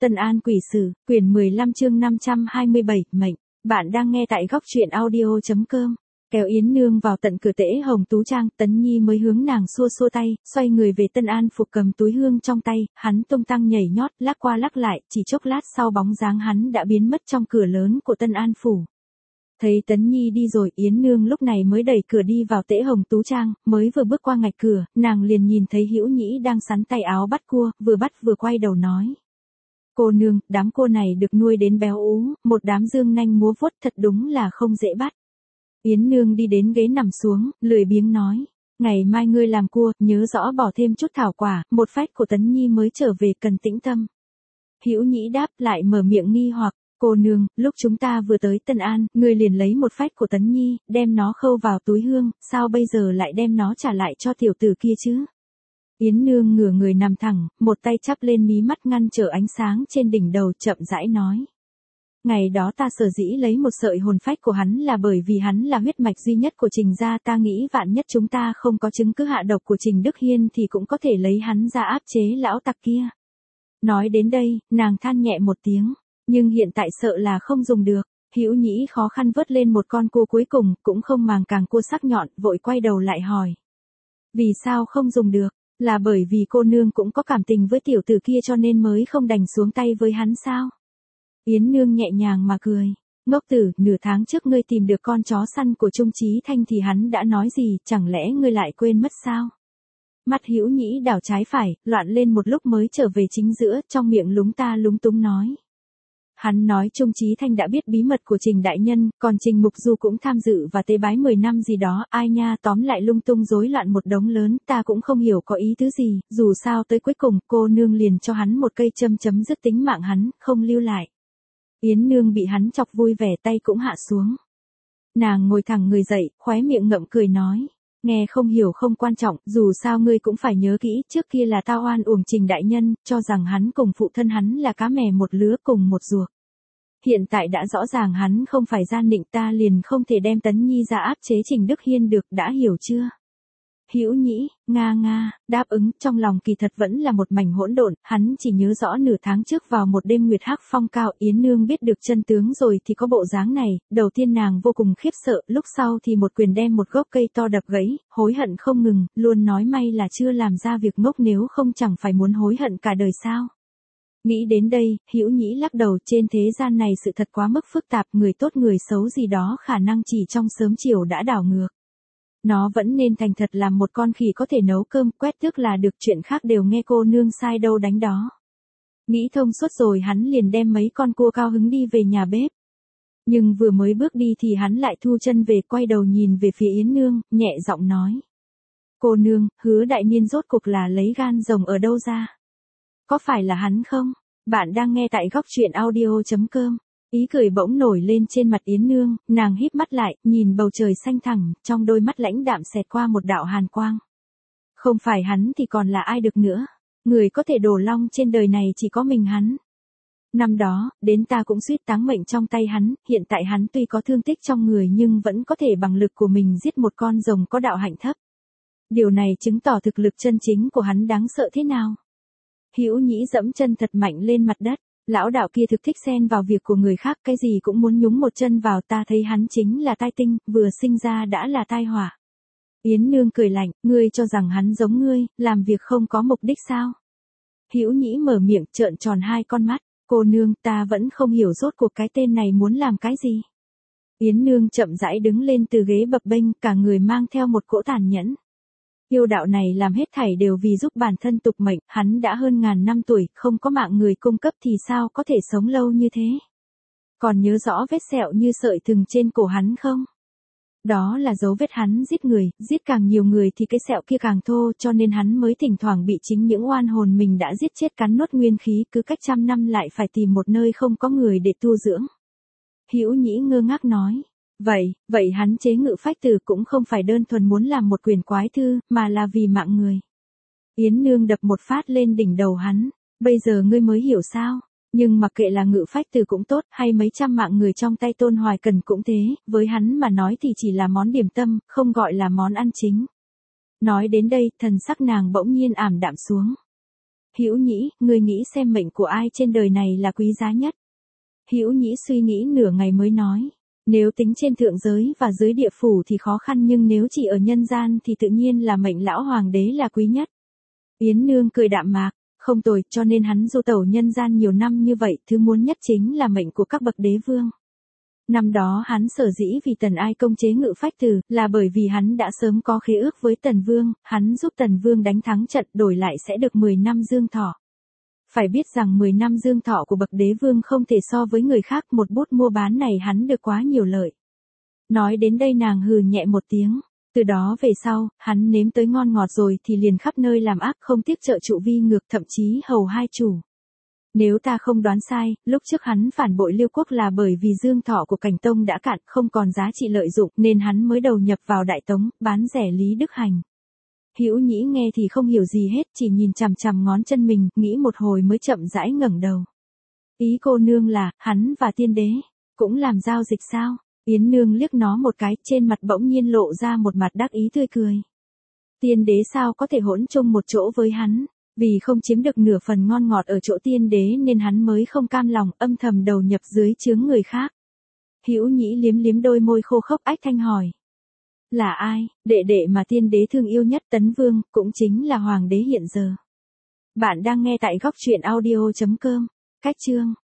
Tân An Quỷ Sử, quyển 15 chương 527, mệnh. Bạn đang nghe tại góc truyện audio.com. Kéo Yến Nương vào tận cửa Tễ Hồng Tú Trang, Tấn Nhi mới hướng nàng xua xua tay, xoay người về Tân An Phục cầm túi hương trong tay, hắn tung tăng nhảy nhót, lắc qua lắc lại, chỉ chốc lát sau bóng dáng hắn đã biến mất trong cửa lớn của Tân An Phủ. Thấy Tấn Nhi đi rồi, Yến Nương lúc này mới đẩy cửa đi vào Tễ Hồng Tú Trang, mới vừa bước qua ngạch cửa, nàng liền nhìn thấy Hữu Nhĩ đang sắn tay áo bắt cua, vừa bắt vừa quay đầu nói. Cô nương, đám cua này được nuôi đến béo ú, một đám dương nanh múa vuốt thật đúng là không dễ bắt. Yến Nương đi đến ghế nằm xuống, lười biếng nói. Ngày mai ngươi làm cua, nhớ rõ bỏ thêm chút thảo quả, một phách của Tấn Nhi mới trở về cần tĩnh tâm. Hữu Nhĩ đáp lại mở miệng nghi hoặc. Cô nương, lúc chúng ta vừa tới Tân An, ngươi liền lấy một phách của Tấn Nhi, đem nó khâu vào túi hương, sao bây giờ lại đem nó trả lại cho tiểu tử kia chứ? Yến Nương ngửa người nằm thẳng, một tay chắp lên mí mắt ngăn trở ánh sáng trên đỉnh đầu, chậm rãi nói. Ngày đó ta sở dĩ lấy một sợi hồn phách của hắn là bởi vì hắn là huyết mạch duy nhất của Trình gia, ta nghĩ vạn nhất chúng ta không có chứng cứ hạ độc của Trình Đức Hiên thì cũng có thể lấy hắn ra áp chế lão tặc kia. Nói đến đây, nàng than nhẹ một tiếng. Nhưng hiện tại sợ là không dùng được. Hữu Nhĩ khó khăn vớt lên một con cua cuối cùng, cũng không màng càng cua sắc nhọn, vội quay đầu lại hỏi. Vì sao không dùng được? Là bởi vì cô nương cũng có cảm tình với tiểu tử kia cho nên mới không đành xuống tay với hắn sao? Yến Nương nhẹ nhàng mà cười. Ngốc tử, nửa tháng trước ngươi tìm được con chó săn của Trung Chí Thanh thì hắn đã nói gì, chẳng lẽ ngươi lại quên mất sao? Mắt Hữu Nhĩ đảo trái phải, loạn lên một lúc mới trở về chính giữa, trong miệng lúng ta lúng túng nói. Hắn nói Trung Chí Thanh đã biết bí mật của Trình đại nhân, còn Trình Mục Du cũng tham dự và tế bái 10 năm gì đó, ai nha, tóm lại lung tung rối loạn một đống lớn, ta cũng không hiểu có ý tứ gì, dù sao tới cuối cùng cô nương liền cho hắn một cây châm chấm dứt tính mạng hắn, không lưu lại. Yến Nương bị hắn chọc vui vẻ, tay cũng hạ xuống. Nàng ngồi thẳng người dậy, khóe miệng ngậm cười nói. Nghe không hiểu không quan trọng, dù sao ngươi cũng phải nhớ kỹ, trước kia là tao oan uổng Trình đại nhân, cho rằng hắn cùng phụ thân hắn là cá mè một lứa cùng một ruột. Hiện tại đã rõ ràng hắn không phải gian nịnh, ta liền không thể đem Tấn Nhi ra áp chế Trình Đức Hiên được, đã hiểu chưa? Hữu Nhĩ, nga, đáp ứng, trong lòng kỳ thật vẫn là một mảnh hỗn độn, hắn chỉ nhớ rõ nửa tháng trước vào một đêm nguyệt hắc phong cao, Yến Nương biết được chân tướng rồi thì có bộ dáng này, đầu tiên nàng vô cùng khiếp sợ, lúc sau thì một quyền đem một gốc cây to đập gãy, hối hận không ngừng, luôn nói may là chưa làm ra việc ngốc, nếu không chẳng phải muốn hối hận cả đời sao. Nghĩ đến đây, Hữu Nhĩ lắc đầu, trên thế gian này sự thật quá mức phức tạp, người tốt người xấu gì đó khả năng chỉ trong sớm chiều đã đảo ngược. Nó vẫn nên thành thật làm một con khỉ có thể nấu cơm, quét tước là được, chuyện khác đều nghe cô nương sai đâu đánh đó. Nghĩ thông suốt rồi hắn liền đem mấy con cua cao hứng đi về nhà bếp. Nhưng vừa mới bước đi thì hắn lại thu chân về, quay đầu nhìn về phía Yến Nương, nhẹ giọng nói. Cô nương, Hứa đại niên rốt cuộc là lấy gan rồng ở đâu ra? Có phải là hắn không? Bạn đang nghe tại góc truyện audio.com. Ý cười bỗng nổi lên trên mặt Yến Nương, nàng híp mắt lại, nhìn bầu trời xanh thẳm, trong đôi mắt lãnh đạm xẹt qua một đạo hàn quang. Không phải hắn thì còn là ai được nữa? Người có thể đổ long trên đời này chỉ có mình hắn. Năm đó, đến ta cũng suýt táng mệnh trong tay hắn, hiện tại hắn tuy có thương tích trong người nhưng vẫn có thể bằng lực của mình giết một con rồng có đạo hạnh thấp. Điều này chứng tỏ thực lực chân chính của hắn đáng sợ thế nào. Hữu Nhĩ dẫm chân thật mạnh lên mặt đất. Lão đạo kia thực thích xen vào việc của người khác, cái gì cũng muốn nhúng một chân vào, ta thấy hắn chính là tai tinh, vừa sinh ra đã là tai họa. Yến Nương cười lạnh, ngươi cho rằng hắn giống ngươi, làm việc không có mục đích sao? Hữu Nhĩ mở miệng, trợn tròn hai con mắt, cô nương, ta vẫn không hiểu rốt cuộc cái tên này muốn làm cái gì. Yến Nương chậm rãi đứng lên từ ghế bập bênh, cả người mang theo một cỗ tàn nhẫn. Yêu đạo này làm hết thảy đều vì giúp bản thân tục mệnh, hắn đã hơn ngàn năm tuổi, không có mạng người cung cấp thì sao có thể sống lâu như thế. Còn nhớ rõ vết sẹo như sợi thừng trên cổ hắn không? Đó là dấu vết hắn giết người, giết càng nhiều người thì cái sẹo kia càng thô, cho nên hắn mới thỉnh thoảng bị chính những oan hồn mình đã giết chết cắn nuốt nguyên khí, cứ cách 100 năm lại phải tìm một nơi không có người để tu dưỡng. Hữu Nhĩ ngơ ngác nói. Vậy hắn chế ngự phách tử cũng không phải đơn thuần muốn làm một quyền quái thư, mà là vì mạng người. Yến Nương đập một phát lên đỉnh đầu hắn, bây giờ ngươi mới hiểu sao, nhưng mặc kệ là ngự phách tử cũng tốt, hay mấy trăm mạng người trong tay Tôn Hoài Cần cũng thế, với hắn mà nói thì chỉ là món điểm tâm, không gọi là món ăn chính. Nói đến đây, thần sắc nàng bỗng nhiên ảm đạm xuống. Hữu Nhĩ, ngươi nghĩ xem mệnh của ai trên đời này là quý giá nhất? Hữu Nhĩ suy nghĩ nửa ngày mới nói. Nếu tính trên thượng giới và dưới địa phủ thì khó khăn, nhưng nếu chỉ ở nhân gian thì tự nhiên là mệnh lão hoàng đế là quý nhất. Yến Nương cười đạm mạc, không tồi, cho nên hắn du tẩu nhân gian nhiều năm như vậy, thứ muốn nhất chính là mệnh của các bậc đế vương. Năm đó hắn sở dĩ vì Tần Ai Công chế Ngự Phách Tử, là bởi vì hắn đã sớm có khế ước với Tần Vương, hắn giúp Tần Vương đánh thắng trận, đổi lại sẽ được 10 năm dương thọ. Phải biết rằng 10 năm dương thọ của bậc đế vương không thể so với người khác, một bút mua bán này hắn được quá nhiều lợi. Nói đến đây nàng hừ nhẹ một tiếng. Từ đó về sau, hắn nếm tới ngon ngọt rồi thì liền khắp nơi làm ác, không tiếc trợ trụ vi ngược, thậm chí hầu hai chủ. Nếu ta không đoán sai, lúc trước hắn phản bội Liêu quốc là bởi vì dương thọ của Cảnh Tông đã cạn, không còn giá trị lợi dụng, nên hắn mới đầu nhập vào Đại Tống, bán rẻ Lý Đức Hành. Hữu Nhĩ nghe thì không hiểu gì hết, chỉ nhìn chằm chằm ngón chân mình, nghĩ một hồi mới chậm rãi ngẩng đầu. Ý cô nương là, hắn và tiên đế cũng làm giao dịch sao? Yến Nương liếc nó một cái, trên mặt bỗng nhiên lộ ra một mặt đắc ý tươi cười. Tiên đế sao có thể hỗn chung một chỗ với hắn? Vì không chiếm được nửa phần ngon ngọt ở chỗ tiên đế nên hắn mới không cam lòng, âm thầm đầu nhập dưới chướng người khác. Hữu Nhĩ liếm liếm đôi môi khô khốc, ách thanh hỏi. Là ai? Đệ đệ mà tiên đế thương yêu nhất, Tấn Vương, cũng chính là hoàng đế hiện giờ. Bạn đang nghe tại góc truyện audio.com. Cách chương